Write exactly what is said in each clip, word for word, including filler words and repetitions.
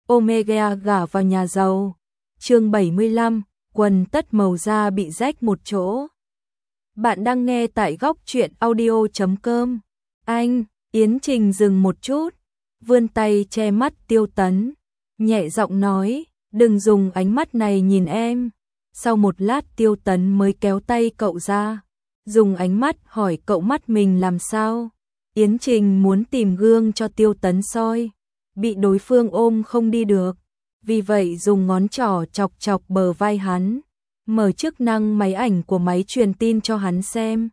Omega gả vào nhà giàu. Chương bảy mươi lăm, quần tất màu da bị rách một chỗ. Bạn đang nghe tại góc truyện audio chấm com. Anh, Yến Trình dừng một chút, vươn tay che mắt Tiêu Tấn, nhẹ giọng nói, đừng dùng ánh mắt này nhìn em. Sau một lát Tiêu Tấn mới kéo tay cậu ra, dùng ánh mắt hỏi cậu mắt mình làm sao. Yến Trình muốn tìm gương cho Tiêu Tấn soi, bị đối phương ôm không đi được, vì vậy dùng ngón trỏ chọc chọc bờ vai hắn, mở chức năng máy ảnh của máy truyền tin cho hắn xem.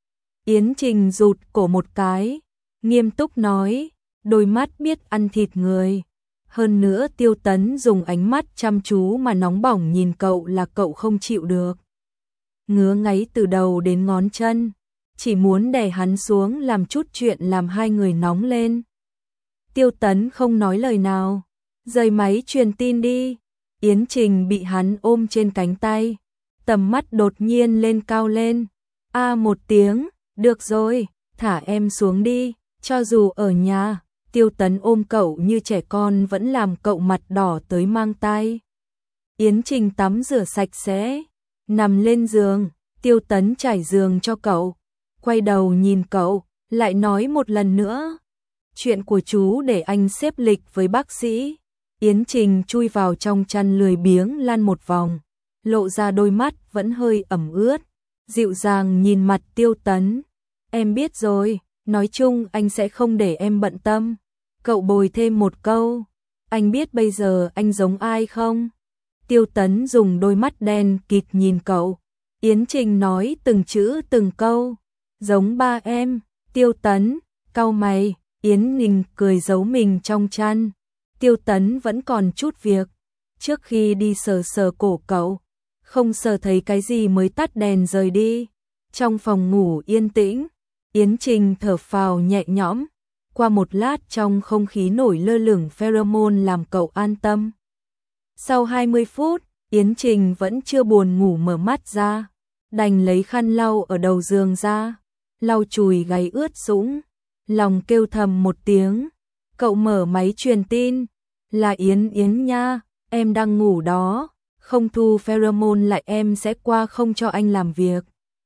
Yến Trình rụt cổ một cái, nghiêm túc nói, đôi mắt biết ăn thịt người. Hơn nữa Tiêu Tấn dùng ánh mắt chăm chú mà nóng bỏng nhìn cậu là cậu không chịu được. Ngứa ngáy từ đầu đến ngón chân, chỉ muốn đè hắn xuống làm chút chuyện làm hai người nóng lên. Tiêu Tấn không nói lời nào, rời máy truyền tin đi. Yến Trình bị hắn ôm trên cánh tay, tầm mắt đột nhiên lên cao lên. A một tiếng, được rồi, thả em xuống đi, cho dù ở nhà. Tiêu Tấn ôm cậu như trẻ con vẫn làm cậu mặt đỏ tới mang tai. Yến Trình tắm rửa sạch sẽ, nằm lên giường, Tiêu Tấn trải giường cho cậu, quay đầu nhìn cậu, lại nói một lần nữa. Chuyện của chú để anh xếp lịch với bác sĩ. Yến Trình chui vào trong chăn lười biếng lăn một vòng, lộ ra đôi mắt vẫn hơi ẩm ướt, dịu dàng nhìn mặt Tiêu Tấn. Em biết rồi, nói chung anh sẽ không để em bận tâm. Cậu bồi thêm một câu, anh biết bây giờ anh giống ai không? Tiêu Tấn dùng đôi mắt đen kịt nhìn cậu. Yến Trình nói từng chữ từng câu, giống ba em. Tiêu Tấn cau mày, Yến Ninh cười giấu mình trong chăn. Tiêu Tấn vẫn còn chút việc, trước khi đi sờ sờ cổ cậu, không sờ thấy cái gì mới tắt đèn rời đi. Trong phòng ngủ yên tĩnh, Yến Trình thở phào nhẹ nhõm. Qua một lát trong không khí nổi lơ lửng pheromone làm cậu an tâm. Sau hai mươi phút, Yến Trình vẫn chưa buồn ngủ mở mắt ra, đành lấy khăn lau ở đầu giường ra, lau chùi gáy ướt sũng, lòng kêu thầm một tiếng. Cậu mở máy truyền tin, là Yến Yến nha, em đang ngủ đó, không thu pheromone lại em sẽ qua không cho anh làm việc.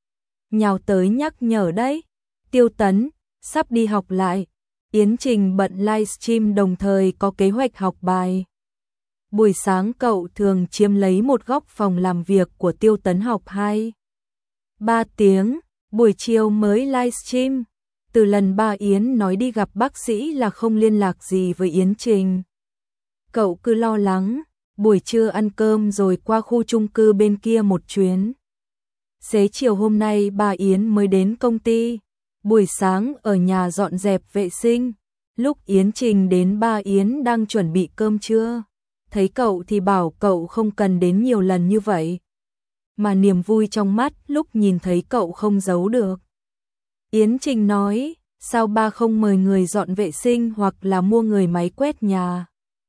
Nhào tới nhắc nhở đấy. Tiêu Tấn sắp đi học lại. Yến Trình bận livestream đồng thời có kế hoạch học bài. Buổi sáng cậu thường chiếm lấy một góc phòng làm việc của Tiêu Tấn học hai ba tiếng, buổi chiều mới livestream. Từ lần ba Yến nói đi gặp bác sĩ là không liên lạc gì với Yến Trình. Cậu cứ lo lắng, buổi trưa ăn cơm rồi qua khu chung cư bên kia một chuyến. Xế chiều hôm nay ba Yến mới đến công ty. Buổi sáng ở nhà dọn dẹp vệ sinh, lúc Yến Trình đến ba Yến đang chuẩn bị cơm trưa, thấy cậu thì bảo cậu không cần đến nhiều lần như vậy. Mà niềm vui trong mắt lúc nhìn thấy cậu không giấu được. Yến Trình nói, sao ba không mời người dọn vệ sinh hoặc là mua người máy quét nhà?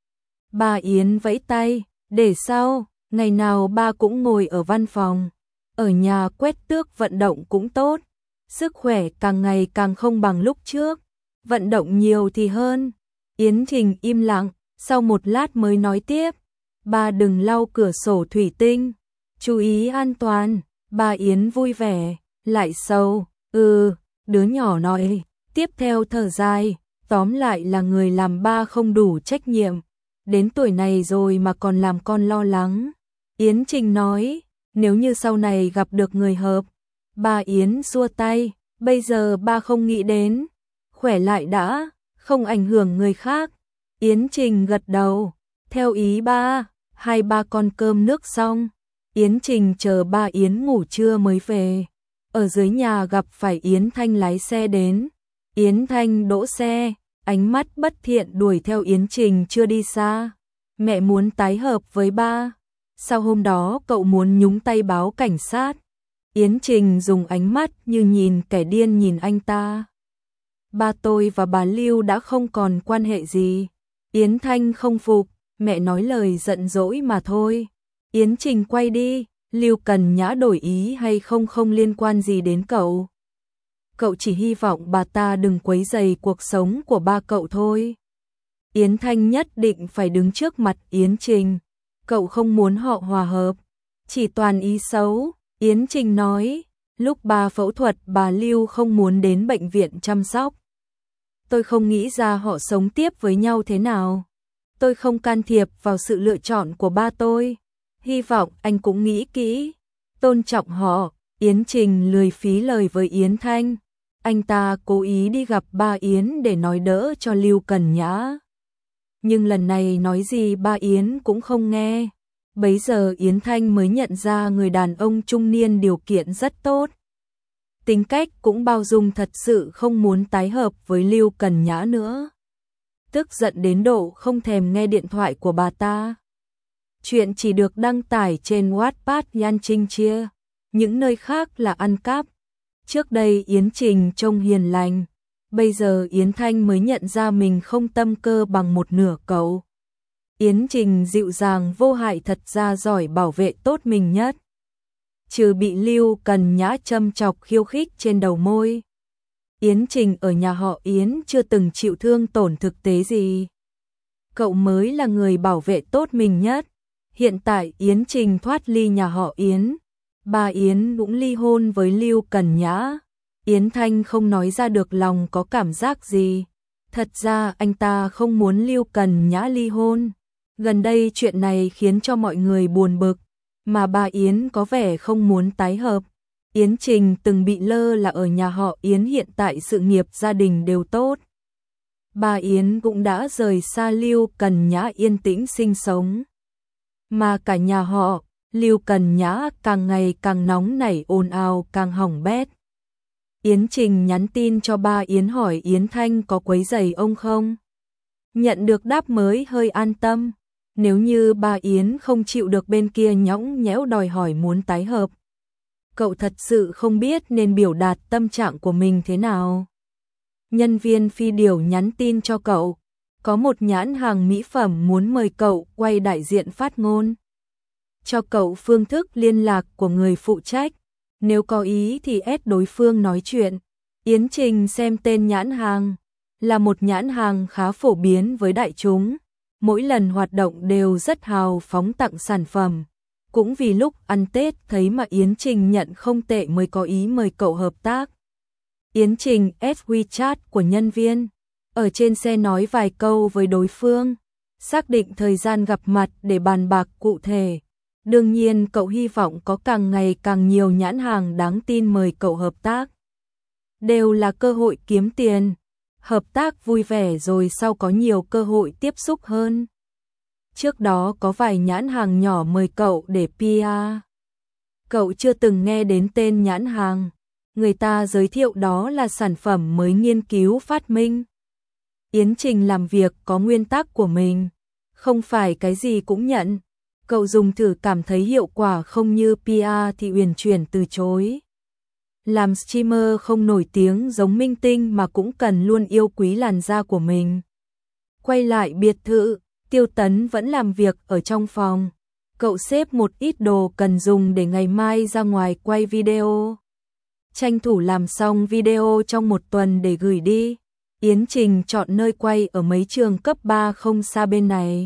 Ba Yến vẫy tay, để sau, ngày nào ba cũng ngồi ở văn phòng, ở nhà quét tước vận động cũng tốt. Sức khỏe càng ngày càng không bằng lúc trước, vận động nhiều thì hơn. Yến Trình im lặng, sau một lát mới nói tiếp, ba đừng lau cửa sổ thủy tinh, chú ý an toàn. Ba Yến vui vẻ, lại sâu, ừ, đứa nhỏ nói, tiếp theo thở dài, tóm lại là người làm ba không đủ trách nhiệm, đến tuổi này rồi mà còn làm con lo lắng. Yến Trình nói, nếu như sau này gặp được người hợp. Ba Yến xua tay, bây giờ ba không nghĩ đến, khỏe lại đã, không ảnh hưởng người khác. Yến Trình gật đầu, theo ý ba. Hai ba con cơm nước xong, Yến Trình chờ ba Yến ngủ trưa mới về. Ở dưới nhà gặp phải Yến Thanh lái xe đến. Yến Thanh đỗ xe, ánh mắt bất thiện đuổi theo Yến Trình chưa đi xa. Mẹ muốn tái hợp với ba. Sau hôm đó cậu muốn nhúng tay báo cảnh sát. Yến Trình dùng ánh mắt như nhìn kẻ điên nhìn anh ta. Ba tôi và bà Lưu đã không còn quan hệ gì. Yến Thanh không phục, mẹ nói lời giận dỗi mà thôi. Yến Trình quay đi, Lưu Cần Nhã đổi ý hay không không liên quan gì đến cậu. Cậu chỉ hy vọng bà ta đừng quấy rầy cuộc sống của ba cậu thôi. Yến Thanh nhất định phải đứng trước mặt Yến Trình. Cậu không muốn họ hòa hợp, chỉ toàn ý xấu. Yến Trình nói, lúc bà phẫu thuật bà Lưu không muốn đến bệnh viện chăm sóc. Tôi không nghĩ ra họ sống tiếp với nhau thế nào. Tôi không can thiệp vào sự lựa chọn của ba tôi. Hy vọng anh cũng nghĩ kỹ, tôn trọng họ. Yến Trình lười phí lời với Yến Thanh. Anh ta cố ý đi gặp ba Yến để nói đỡ cho Lưu Cần Nhã. Nhưng lần này nói gì ba Yến cũng không nghe. Bấy giờ Yến Thanh mới nhận ra người đàn ông trung niên điều kiện rất tốt. Tính cách cũng bao dung, thật sự không muốn tái hợp với Lưu Cần Nhã nữa. Tức giận đến độ không thèm nghe điện thoại của bà ta. Chuyện chỉ được đăng tải trên Wattpad Yan Trinh Chia. Những nơi khác là ăn cắp. Trước đây Yến Trình trông hiền lành. Bây giờ Yến Thanh mới nhận ra mình không tâm cơ bằng một nửa cậu. Yến Trình dịu dàng vô hại, thật ra giỏi bảo vệ tốt mình nhất. Trừ bị Lưu Cần Nhã châm chọc khiêu khích trên đầu môi, Yến Trình ở nhà họ Yến chưa từng chịu thương tổn thực tế gì. Cậu mới là người bảo vệ tốt mình nhất. Hiện tại Yến Trình thoát ly nhà họ Yến. Bà Yến cũng ly hôn với Lưu Cần Nhã. Yến Thanh không nói ra được lòng có cảm giác gì. Thật ra anh ta không muốn Lưu Cần Nhã ly hôn. Gần đây chuyện này khiến cho mọi người buồn bực, mà bà Yến có vẻ không muốn tái hợp. Yến Trình từng bị lơ là ở nhà họ Yến, hiện tại sự nghiệp gia đình đều tốt. Bà Yến cũng đã rời xa Lưu Cần Nhã yên tĩnh sinh sống. Mà cả nhà họ, Lưu Cần Nhã càng ngày càng nóng nảy, ồn ào, càng hỏng bét. Yến Trình nhắn tin cho ba Yến hỏi Yến Thanh có quấy rầy ông không. Nhận được đáp mới hơi an tâm. Nếu như ba Yến không chịu được bên kia nhõng nhẽo đòi hỏi muốn tái hợp, cậu thật sự không biết nên biểu đạt tâm trạng của mình thế nào. Nhân viên phi điều nhắn tin cho cậu, có một nhãn hàng mỹ phẩm muốn mời cậu quay đại diện phát ngôn. Cho cậu phương thức liên lạc của người phụ trách, nếu có ý thì ép đối phương nói chuyện. Yến Trình xem tên nhãn hàng, là một nhãn hàng khá phổ biến với đại chúng. Mỗi lần hoạt động đều rất hào phóng tặng sản phẩm. Cũng vì lúc ăn Tết thấy mà Yến Trình nhận không tệ mới có ý mời cậu hợp tác. Yến Trình add WeChat của nhân viên, ở trên xe nói vài câu với đối phương, xác định thời gian gặp mặt để bàn bạc cụ thể. Đương nhiên cậu hy vọng có càng ngày càng nhiều nhãn hàng đáng tin mời cậu hợp tác. Đều là cơ hội kiếm tiền. Hợp tác vui vẻ rồi sau có nhiều cơ hội tiếp xúc hơn. Trước đó có vài nhãn hàng nhỏ mời cậu để pê e. Cậu chưa từng nghe đến tên nhãn hàng. Người ta giới thiệu đó là sản phẩm mới nghiên cứu phát minh. Yến Trình làm việc có nguyên tắc của mình. Không phải cái gì cũng nhận. Cậu dùng thử cảm thấy hiệu quả không như pê e thì uyển chuyển từ chối. Làm streamer không nổi tiếng giống minh tinh mà cũng cần luôn yêu quý làn da của mình. Quay lại biệt thự, Tiêu Tấn vẫn làm việc ở trong phòng. Cậu xếp một ít đồ cần dùng để ngày mai ra ngoài quay video. Tranh thủ làm xong video trong một tuần để gửi đi. Yến Trình chọn nơi quay ở mấy trường cấp ba không xa bên này.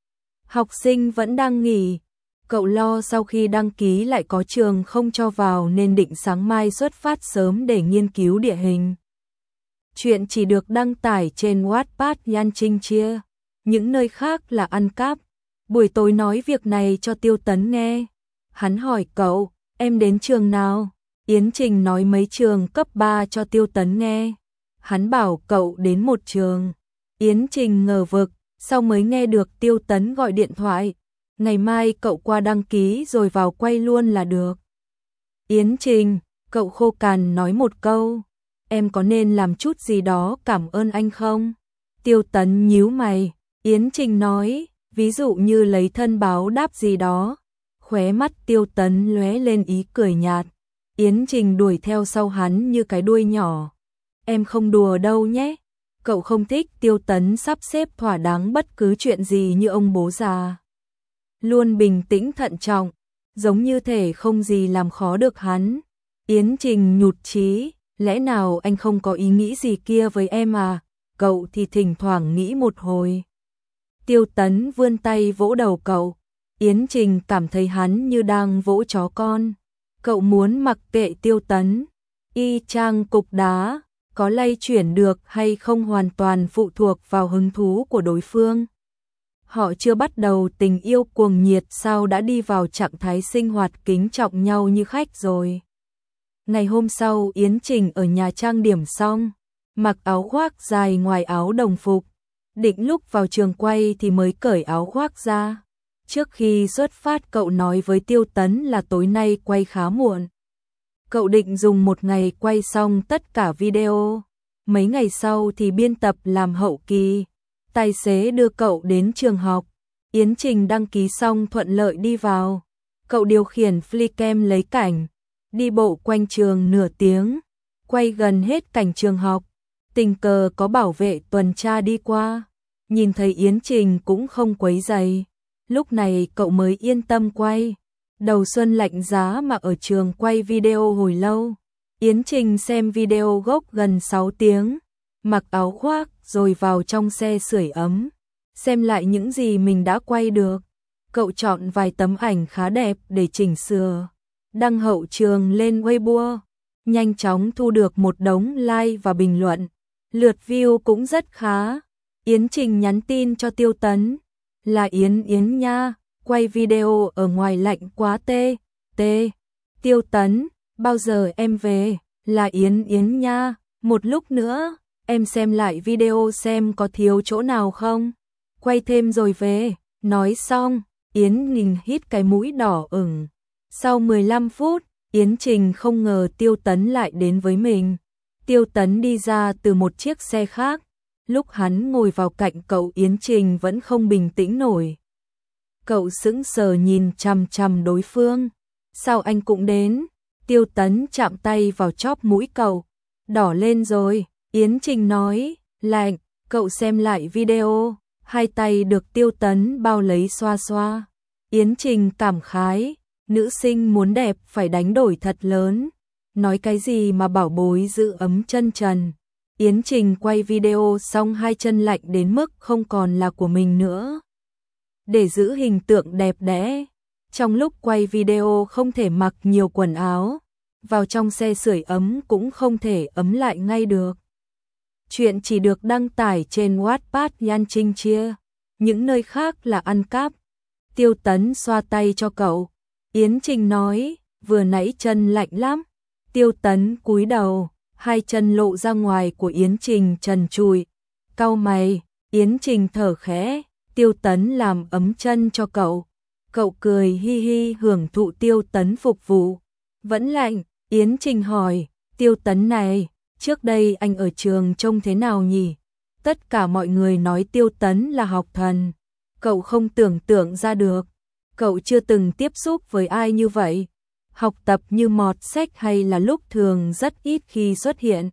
Học sinh vẫn đang nghỉ. Cậu lo sau khi đăng ký lại có trường không cho vào nên định sáng mai xuất phát sớm để nghiên cứu địa hình. Chuyện chỉ được đăng tải trên Wattpad Yan Trinh Chia. Những nơi khác là ăn cắp. Buổi tối nói việc này cho Tiêu Tấn nghe. Hắn hỏi cậu, em đến trường nào? Yến Trình nói mấy trường cấp ba cho Tiêu Tấn nghe. Hắn bảo cậu đến một trường. Yến Trình ngờ vực, sau mới nghe được Tiêu Tấn gọi điện thoại. Ngày mai cậu qua đăng ký rồi vào quay luôn là được. Yến Trình, cậu khô cằn nói một câu. Em có nên làm chút gì đó cảm ơn anh không? Tiêu Tấn nhíu mày. Yến Trình nói, ví dụ như lấy thân báo đáp gì đó. Khóe mắt Tiêu Tấn lóe lên ý cười nhạt. Yến Trình đuổi theo sau hắn như cái đuôi nhỏ. Em không đùa đâu nhé. Cậu không thích Tiêu Tấn sắp xếp thỏa đáng bất cứ chuyện gì như ông bố già. Luôn bình tĩnh thận trọng, giống như thể không gì làm khó được hắn. Yến Trình nhụt chí, lẽ nào anh không có ý nghĩ gì kia với em à? Cậu thì thỉnh thoảng nghĩ một hồi. Tiêu Tấn vươn tay vỗ đầu cậu. Yến Trình cảm thấy hắn như đang vỗ chó con. Cậu muốn mặc kệ Tiêu Tấn. Y chang cục đá, có lay chuyển được hay không hoàn toàn phụ thuộc vào hứng thú của đối phương. Họ chưa bắt đầu tình yêu cuồng nhiệt sao đã đi vào trạng thái sinh hoạt kính trọng nhau như khách rồi. Ngày hôm sau Yến Trình ở nhà trang điểm xong, mặc áo khoác dài ngoài áo đồng phục. Định lúc vào trường quay thì mới cởi áo khoác ra. Trước khi xuất phát cậu nói với Tiêu Tấn là tối nay quay khá muộn. Cậu định dùng một ngày quay xong tất cả video. Mấy ngày sau thì biên tập làm hậu kỳ. Tài xế đưa cậu đến trường học. Yến Trình đăng ký xong thuận lợi đi vào. Cậu điều khiển flycam lấy cảnh. Đi bộ quanh trường nửa tiếng. Quay gần hết cảnh trường học. Tình cờ có bảo vệ tuần tra đi qua. Nhìn thấy Yến Trình cũng không quấy rầy. Lúc này cậu mới yên tâm quay. Đầu xuân lạnh giá mà ở trường quay video hồi lâu. Yến Trình xem video gốc gần sáu tiếng. Mặc áo khoác rồi vào trong xe sưởi ấm. Xem lại những gì mình đã quay được. Cậu chọn vài tấm ảnh khá đẹp để chỉnh sửa. Đăng hậu trường lên Weibo. Nhanh chóng thu được một đống like và bình luận. Lượt view cũng rất khá. Yến Trình nhắn tin cho Tiêu Tấn. Là Yến Yến nha, quay video ở ngoài lạnh quá tê, tê. Tiêu Tấn, bao giờ em về? Là Yến Yến nha, một lúc nữa, em xem lại video xem có thiếu chỗ nào không? Quay thêm rồi về. Nói xong, Yến Ninh hít cái mũi đỏ ửng. Sau mười lăm phút, Yến Trình không ngờ Tiêu Tấn lại đến với mình. Tiêu Tấn đi ra từ một chiếc xe khác. Lúc hắn ngồi vào cạnh cậu Yến Trình vẫn không bình tĩnh nổi. Cậu sững sờ nhìn chằm chằm đối phương. Sao anh cũng đến? Tiêu Tấn chạm tay vào chóp mũi cậu. Đỏ lên rồi, Yến Trình nói, lạnh, cậu xem lại video. Hai tay được Tiêu Tấn bao lấy xoa xoa. Yến Trình cảm khái, nữ sinh muốn đẹp phải đánh đổi thật lớn. Nói cái gì mà bảo bối giữ ấm chân trần. Yến Trình quay video xong hai chân lạnh đến mức không còn là của mình nữa. Để giữ hình tượng đẹp đẽ, trong lúc quay video không thể mặc nhiều quần áo, vào trong xe sưởi ấm cũng không thể ấm lại ngay được. Chuyện chỉ được đăng tải trên Wattpad Yan Trinh chia, những nơi khác là ăn cắp. Tiêu Tấn xoa tay cho cậu. Yến Trình nói, vừa nãy chân lạnh lắm. Tiêu Tấn cúi đầu. Hai chân lộ ra ngoài của Yến Trình trần trụi. Cau mày, Yến Trình thở khẽ, Tiêu Tấn làm ấm chân cho cậu. Cậu cười hi hi hưởng thụ Tiêu Tấn phục vụ. Vẫn lạnh, Yến Trình hỏi, Tiêu Tấn này, trước đây anh ở trường trông thế nào nhỉ? Tất cả mọi người nói Tiêu Tấn là học thần. Cậu không tưởng tượng ra được. Cậu chưa từng tiếp xúc với ai như vậy. Học tập như mọt sách hay là lúc thường rất ít khi xuất hiện.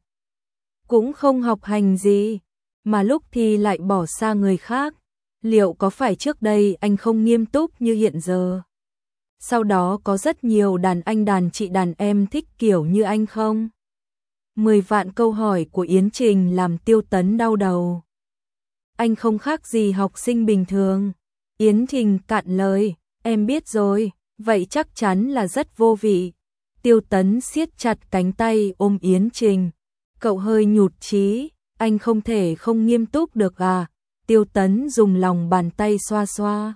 Cũng không học hành gì, mà lúc thì lại bỏ xa người khác. Liệu có phải trước đây anh không nghiêm túc như hiện giờ? Sau đó có rất nhiều đàn anh đàn chị đàn em thích kiểu như anh không? Mười vạn câu hỏi của Yến Trình làm Tiêu Tấn đau đầu. Anh không khác gì học sinh bình thường. Yến Trình cạn lời, em biết rồi. Vậy chắc chắn là rất vô vị. Tiêu Tấn siết chặt cánh tay ôm Yến Trình. Cậu hơi nhụt chí, anh không thể không nghiêm túc được à? Tiêu Tấn dùng lòng bàn tay xoa xoa.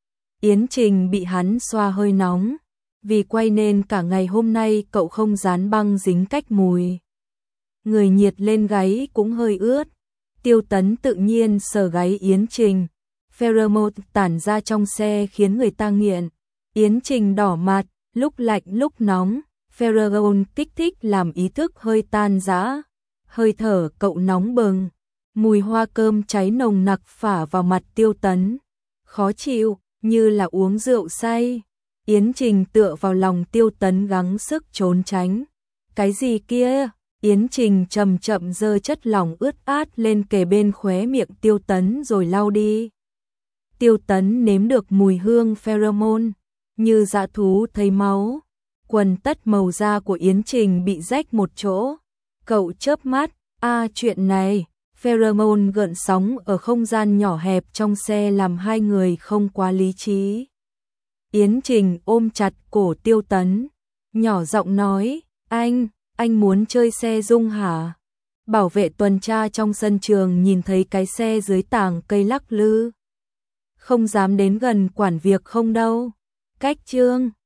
Yến Trình bị hắn xoa hơi nóng. Vì quay nên cả ngày hôm nay cậu không dán băng dính cách mùi. Người nhiệt lên gáy cũng hơi ướt. Tiêu Tấn tự nhiên sờ gáy Yến Trình. Pheromone tản ra trong xe khiến người ta nghiện. Yến Trình đỏ mặt, lúc lạnh lúc nóng, pheromone kích thích làm ý thức hơi tan rã. Hơi thở cậu nóng bừng, mùi hoa cơm cháy nồng nặc phả vào mặt Tiêu Tấn. Khó chịu, như là uống rượu say. Yến Trình tựa vào lòng Tiêu Tấn gắng sức trốn tránh. Cái gì kia? Yến Trình chậm chậm giơ chất lỏng ướt át lên kề bên khóe miệng Tiêu Tấn rồi lau đi. Tiêu Tấn nếm được mùi hương pheromone. Như dã thú thấy máu, quần tất màu da của Yến Trình bị rách một chỗ. Cậu chớp mắt, a à, chuyện này, pheromone gợn sóng ở không gian nhỏ hẹp trong xe làm hai người không quá lý trí. Yến Trình ôm chặt cổ Tiêu Tấn, nhỏ giọng nói, anh, anh muốn chơi xe rung hả? Bảo vệ tuần tra trong sân trường nhìn thấy cái xe dưới tảng cây lắc lư. Không dám đến gần quản việc không đâu. Cách chương